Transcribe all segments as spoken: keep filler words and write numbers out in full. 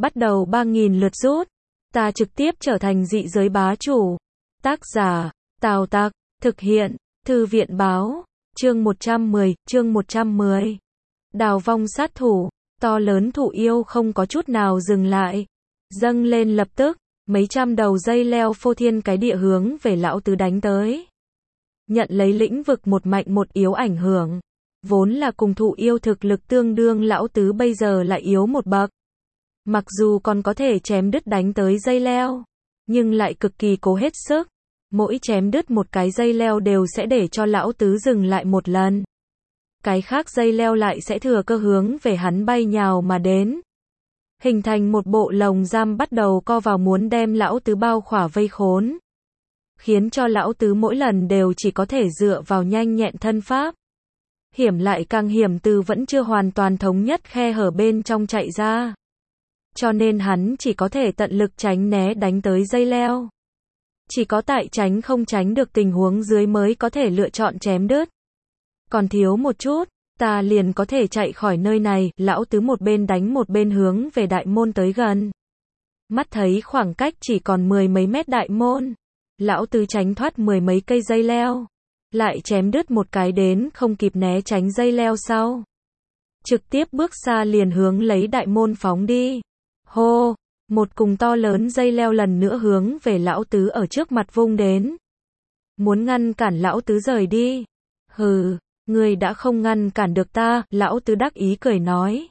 bắt đầu ba nghìn lượt rút. Ta trực tiếp trở thành dị giới bá chủ. Tác giả, Tào Tặc, thực hiện, Thư viện báo, chương một trăm mười, chương một trăm mười. Đào vong sát thủ, to lớn thụ yêu không có chút nào dừng lại. Dâng lên lập tức, mấy trăm đầu dây leo phô thiên cái địa hướng về lão tứ đánh tới. Nhận lấy lĩnh vực một mạnh một yếu ảnh hưởng. Vốn là cùng thụ yêu thực lực tương đương, lão tứ bây giờ lại yếu một bậc. Mặc dù còn có thể chém đứt đánh tới dây leo, nhưng lại cực kỳ cố hết sức. Mỗi chém đứt một cái dây leo đều sẽ để cho lão tứ dừng lại một lần. Cái khác dây leo lại sẽ thừa cơ hướng về hắn bay nhào mà đến. Hình thành một bộ lồng giam bắt đầu co vào muốn đem lão tứ bao khỏa vây khốn. Khiến cho lão tứ mỗi lần đều chỉ có thể dựa vào nhanh nhẹn thân pháp. Hiểm lại càng hiểm từ vẫn chưa hoàn toàn thống nhất khe hở bên trong chạy ra. Cho nên hắn chỉ có thể tận lực tránh né đánh tới dây leo. Chỉ có tại tránh không tránh được tình huống dưới mới có thể lựa chọn chém đứt. Còn thiếu một chút, ta liền có thể chạy khỏi nơi này, lão tứ một bên đánh một bên hướng về đại môn tới gần. Mắt thấy khoảng cách chỉ còn mười mấy mét đại môn. Lão tứ tránh thoát mười mấy cây dây leo. Lại chém đứt một cái đến không kịp né tránh dây leo sau. Trực tiếp bước xa liền hướng lấy đại môn phóng đi. Hô, một cùng to lớn dây leo lần nữa hướng về lão tứ ở trước mặt vung đến. Muốn ngăn cản lão tứ rời đi. Hừ, ngươi đã không ngăn cản được ta, lão tứ đắc ý cười nói.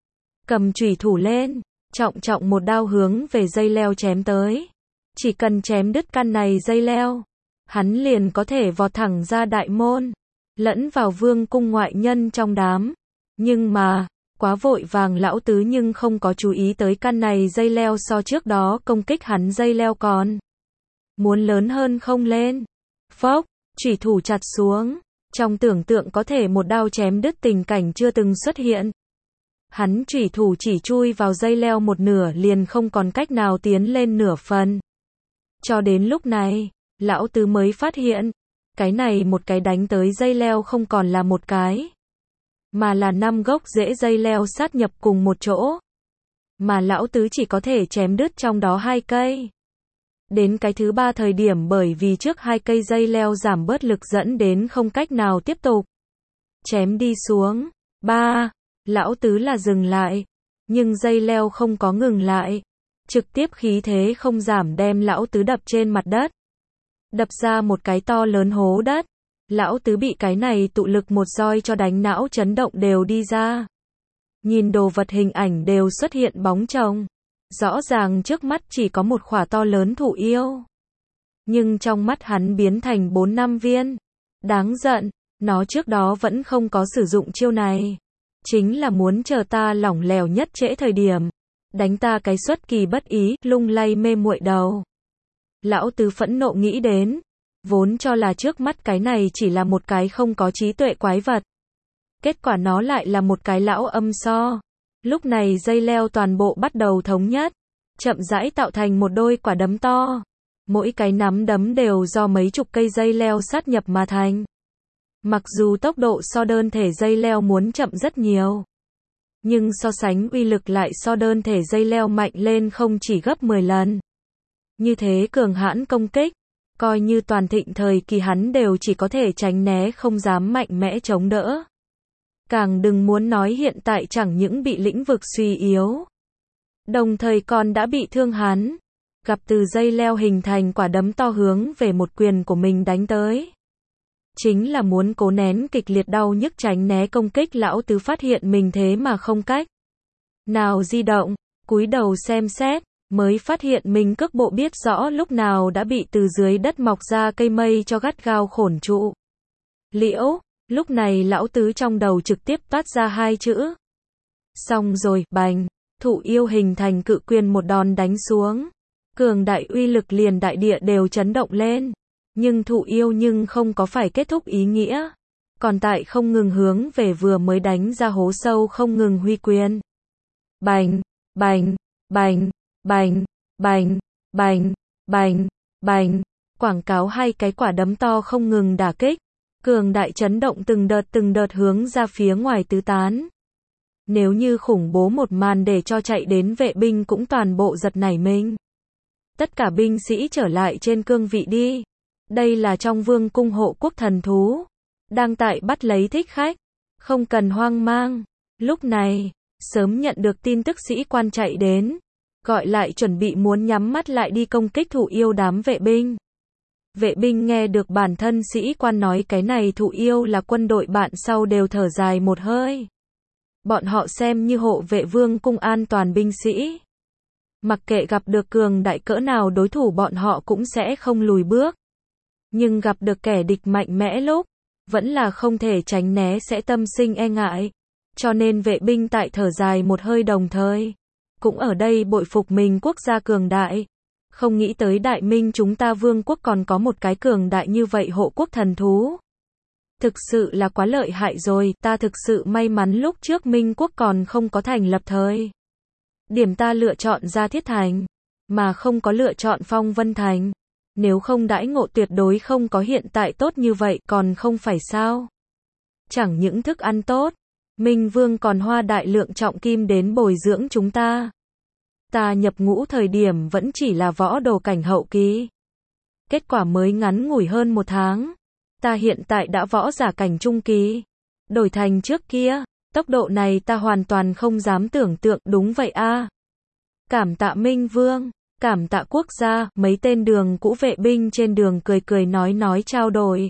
Cầm chủy thủ lên, trọng trọng một đao hướng về dây leo chém tới. Chỉ cần chém đứt căn này dây leo, hắn liền có thể vọt thẳng ra đại môn, lẫn vào vương cung ngoại nhân trong đám. Nhưng mà, quá vội vàng lão tứ nhưng không có chú ý tới căn này dây leo so trước đó công kích hắn dây leo còn muốn lớn hơn không lên. Phốc, chủy thủ chặt xuống, trong tưởng tượng có thể một đao chém đứt tình cảnh chưa từng xuất hiện. Hắn chủy thủ chỉ chui vào dây leo một nửa liền không còn cách nào tiến lên nửa phần. Cho đến lúc này, lão tứ mới phát hiện, cái này một cái đánh tới dây leo không còn là một cái, mà là năm gốc rễ dây leo sát nhập cùng một chỗ. Mà lão tứ chỉ có thể chém đứt trong đó hai cây. Đến cái thứ ba thời điểm bởi vì trước hai cây dây leo giảm bớt lực dẫn đến không cách nào tiếp tục chém đi xuống. Ba, lão tứ là dừng lại, nhưng dây leo không có ngừng lại. Trực tiếp khí thế không giảm đem lão tứ đập trên mặt đất. Đập ra một cái to lớn hố đất. Lão tứ bị cái này tụ lực một roi cho đánh não chấn động đều đi ra. Nhìn đồ vật hình ảnh đều xuất hiện bóng chồng. Rõ ràng trước mắt chỉ có một khỏa to lớn thụ yêu. Nhưng trong mắt hắn biến thành bốn năm viên. Đáng giận, nó trước đó vẫn không có sử dụng chiêu này. Chính là muốn chờ ta lỏng lẻo nhất trễ thời điểm. Đánh ta cái xuất kỳ bất ý, lung lay mê muội đầu. Lão tứ phẫn nộ nghĩ đến. Vốn cho là trước mắt cái này chỉ là một cái không có trí tuệ quái vật. Kết quả nó lại là một cái lão âm so. Lúc này dây leo toàn bộ bắt đầu thống nhất. Chậm rãi tạo thành một đôi quả đấm to. Mỗi cái nắm đấm đều do mấy chục cây dây leo sát nhập mà thành. Mặc dù tốc độ so đơn thể dây leo muốn chậm rất nhiều. Nhưng so sánh uy lực lại so đơn thể dây leo mạnh lên không chỉ gấp mười lần. Như thế cường hãn công kích. Coi như toàn thịnh thời kỳ hắn đều chỉ có thể tránh né không dám mạnh mẽ chống đỡ. Càng đừng muốn nói hiện tại chẳng những bị lĩnh vực suy yếu. Đồng thời còn đã bị thương hắn. Gặp từ dây leo hình thành quả đấm to hướng về một quyền của mình đánh tới. Chính là muốn cố nén kịch liệt đau nhức tránh né công kích lão tứ phát hiện mình thế mà không cách nào di động, cúi đầu xem xét. Mới phát hiện mình cước bộ biết rõ lúc nào đã bị từ dưới đất mọc ra cây mây cho gắt gao khổn trụ. Liễu, lúc này lão tứ trong đầu trực tiếp toát ra hai chữ. Xong rồi, bành, thụ yêu hình thành cự quyền một đòn đánh xuống. Cường đại uy lực liền đại địa đều chấn động lên. Nhưng thụ yêu nhưng không có phải kết thúc ý nghĩa. Còn tại không ngừng hướng về vừa mới đánh ra hố sâu không ngừng huy quyền. Bành, bành, bành. Bành, bành, bành, bành, bành, quảng cáo hai cái quả đấm to không ngừng đả kích, cường đại chấn động từng đợt từng đợt hướng ra phía ngoài tứ tán. Nếu như khủng bố một màn để cho chạy đến vệ binh cũng toàn bộ giật nảy mình. Tất cả binh sĩ trở lại trên cương vị đi. Đây là trong vương cung hộ quốc thần thú. Đang tại bắt lấy thích khách. Không cần hoang mang. Lúc này, sớm nhận được tin tức sĩ quan chạy đến. Gọi lại chuẩn bị muốn nhắm mắt lại đi công kích thủ yêu đám vệ binh. Vệ binh nghe được bản thân sĩ quan nói cái này thủ yêu là quân đội bạn sau đều thở dài một hơi. Bọn họ xem như hộ vệ vương cung an toàn binh sĩ. Mặc kệ gặp được cường đại cỡ nào đối thủ bọn họ cũng sẽ không lùi bước. Nhưng gặp được kẻ địch mạnh mẽ lúc, vẫn là không thể tránh né sẽ tâm sinh e ngại. Cho nên vệ binh tại thở dài một hơi đồng thời. Cũng ở đây bội phục mình quốc gia cường đại. Không nghĩ tới đại minh chúng ta vương quốc còn có một cái cường đại như vậy hộ quốc thần thú. Thực sự là quá lợi hại rồi, ta thực sự may mắn lúc trước minh quốc còn không có thành lập thời. Điểm ta lựa chọn Gia Thiết Thành, mà không có lựa chọn Phong Vân Thành. Nếu không đãi ngộ tuyệt đối không có hiện tại tốt như vậy, còn không phải sao. Chẳng những thức ăn tốt, Minh Vương còn hoa đại lượng trọng kim đến bồi dưỡng chúng ta. Ta nhập ngũ thời điểm vẫn chỉ là võ đồ cảnh hậu kỳ. Kết quả mới ngắn ngủi hơn một tháng. Ta hiện tại đã võ giả cảnh trung kỳ. Đổi thành trước kia, tốc độ này ta hoàn toàn không dám tưởng tượng, đúng vậy a. Cảm tạ Minh Vương, cảm tạ quốc gia, mấy tên đường cũ vệ binh trên đường cười cười nói nói trao đổi.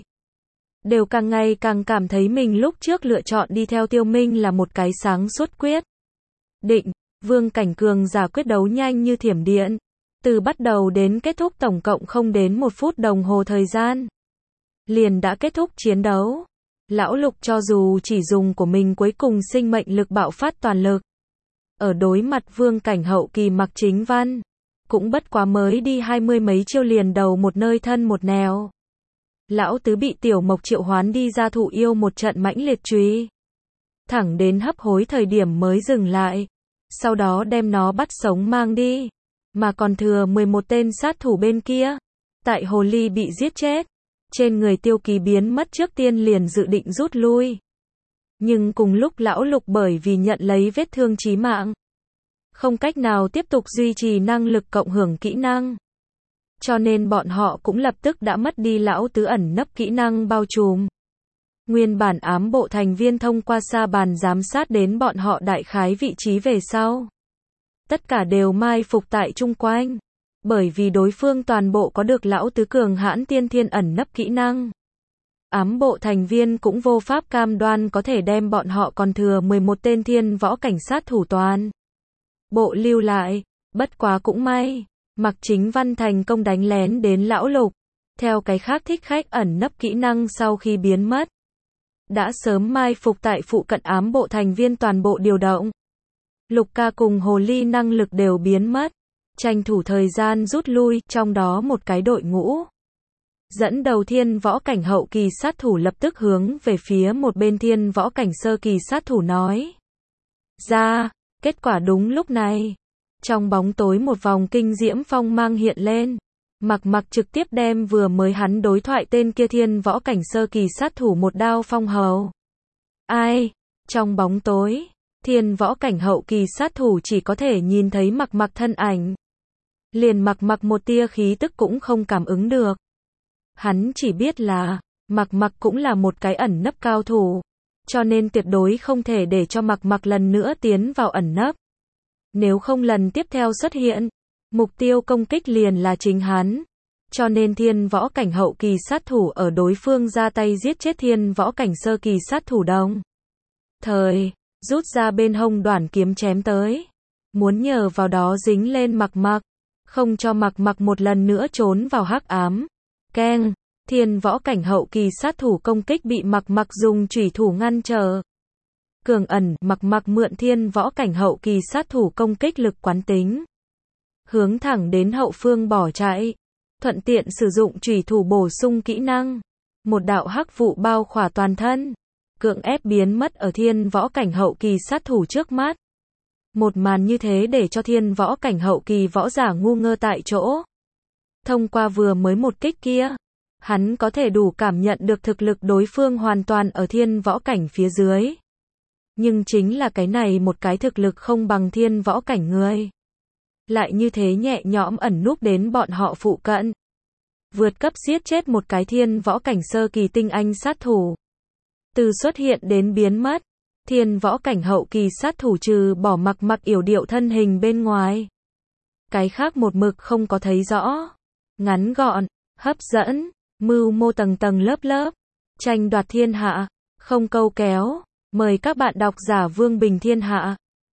Đều càng ngày càng cảm thấy mình lúc trước lựa chọn đi theo Tiêu Minh là một cái sáng suốt quyết định. Vương cảnh cường giả quyết đấu nhanh như thiểm điện. Từ bắt đầu đến kết thúc tổng cộng không đến một phút đồng hồ thời gian. Liền đã kết thúc chiến đấu. Lão Lục cho dù chỉ dùng của mình cuối cùng sinh mệnh lực bạo phát toàn lực. Ở đối mặt vương cảnh hậu kỳ Mạc Chính Văn. Cũng bất quá mới đi hai mươi mấy chiêu liền đầu một nơi thân một nẻo. Lão Tứ bị Tiểu Mộc triệu hoán đi ra thụ yêu một trận mãnh liệt truy. Thẳng đến hấp hối thời điểm mới dừng lại. Sau đó đem nó bắt sống mang đi. Mà còn thừa mười một tên sát thủ bên kia. Tại hồ ly bị giết chết. Trên người Tiêu Kỳ biến mất trước tiên liền dự định rút lui. Nhưng cùng lúc Lão Lục bởi vì nhận lấy vết thương chí mạng. Không cách nào tiếp tục duy trì năng lực cộng hưởng kỹ năng. Cho nên bọn họ cũng lập tức đã mất đi Lão Tứ ẩn nấp kỹ năng bao trùm. Nguyên bản ám bộ thành viên thông qua sa bàn giám sát đến bọn họ đại khái vị trí về sau. Tất cả đều mai phục tại chung quanh. Bởi vì đối phương toàn bộ có được Lão Tứ cường hãn tiên thiên ẩn nấp kỹ năng. Ám bộ thành viên cũng vô pháp cam đoan có thể đem bọn họ còn thừa mười một tên thiên võ cảnh sát thủ toàn. Bộ lưu lại, bất quá cũng may. Mạc Chính Văn thành công đánh lén đến Lão Lục. Theo cái khác thích khách ẩn nấp kỹ năng sau khi biến mất. Đã sớm mai phục tại phụ cận ám bộ thành viên toàn bộ điều động. Lục ca cùng hồ ly năng lực đều biến mất. Tranh thủ thời gian rút lui, trong đó một cái đội ngũ. Dẫn đầu thiên võ cảnh hậu kỳ sát thủ lập tức hướng về phía một bên thiên võ cảnh sơ kỳ sát thủ nói. Ra, kết quả đúng lúc này. Trong bóng tối một vòng kinh diễm phong mang hiện lên. Mặc mặc trực tiếp đem vừa mới hắn đối thoại tên kia thiên võ cảnh sơ kỳ sát thủ một đao phong hầu. Ai? Trong bóng tối, thiên võ cảnh hậu kỳ sát thủ chỉ có thể nhìn thấy mặc mặc thân ảnh. Liền mặc mặc một tia khí tức cũng không cảm ứng được. Hắn chỉ biết là, mặc mặc cũng là một cái ẩn nấp cao thủ. Cho nên tuyệt đối không thể để cho mặc mặc lần nữa tiến vào ẩn nấp. Nếu không lần tiếp theo xuất hiện, mục tiêu công kích liền là chính hắn. Cho nên thiên võ cảnh hậu kỳ sát thủ ở đối phương ra tay giết chết thiên võ cảnh sơ kỳ sát thủ đồng. Thời, rút ra bên hông đoản kiếm chém tới. Muốn nhờ vào đó dính lên mặc mặc. Không cho mặc mặc một lần nữa trốn vào hắc ám. Keng, thiên võ cảnh hậu kỳ sát thủ công kích bị mặc mặc dùng chủy thủ ngăn trở. Cường ẩn, mặc mặc mượn thiên võ cảnh hậu kỳ sát thủ công kích lực quán tính. Hướng thẳng đến hậu phương bỏ chạy. Thuận tiện sử dụng chủy thủ bổ sung kỹ năng. Một đạo hắc vụ bao khỏa toàn thân. Cưỡng ép biến mất ở thiên võ cảnh hậu kỳ sát thủ trước mắt. Một màn như thế để cho thiên võ cảnh hậu kỳ võ giả ngu ngơ tại chỗ. Thông qua vừa mới một kích kia, hắn có thể đủ cảm nhận được thực lực đối phương hoàn toàn ở thiên võ cảnh phía dưới. Nhưng chính là cái này một cái thực lực không bằng thiên võ cảnh người. Lại như thế nhẹ nhõm ẩn núp đến bọn họ phụ cận. Vượt cấp giết chết một cái thiên võ cảnh sơ kỳ tinh anh sát thủ. Từ xuất hiện đến biến mất, thiên võ cảnh hậu kỳ sát thủ trừ bỏ mặc mặc yểu điệu thân hình bên ngoài. Cái khác một mực không có thấy rõ. Ngắn gọn, hấp dẫn, mưu mô tầng tầng lớp lớp, tranh đoạt thiên hạ, không câu kéo. Mời các bạn đọc giả Vương Bình Thiên Hạ.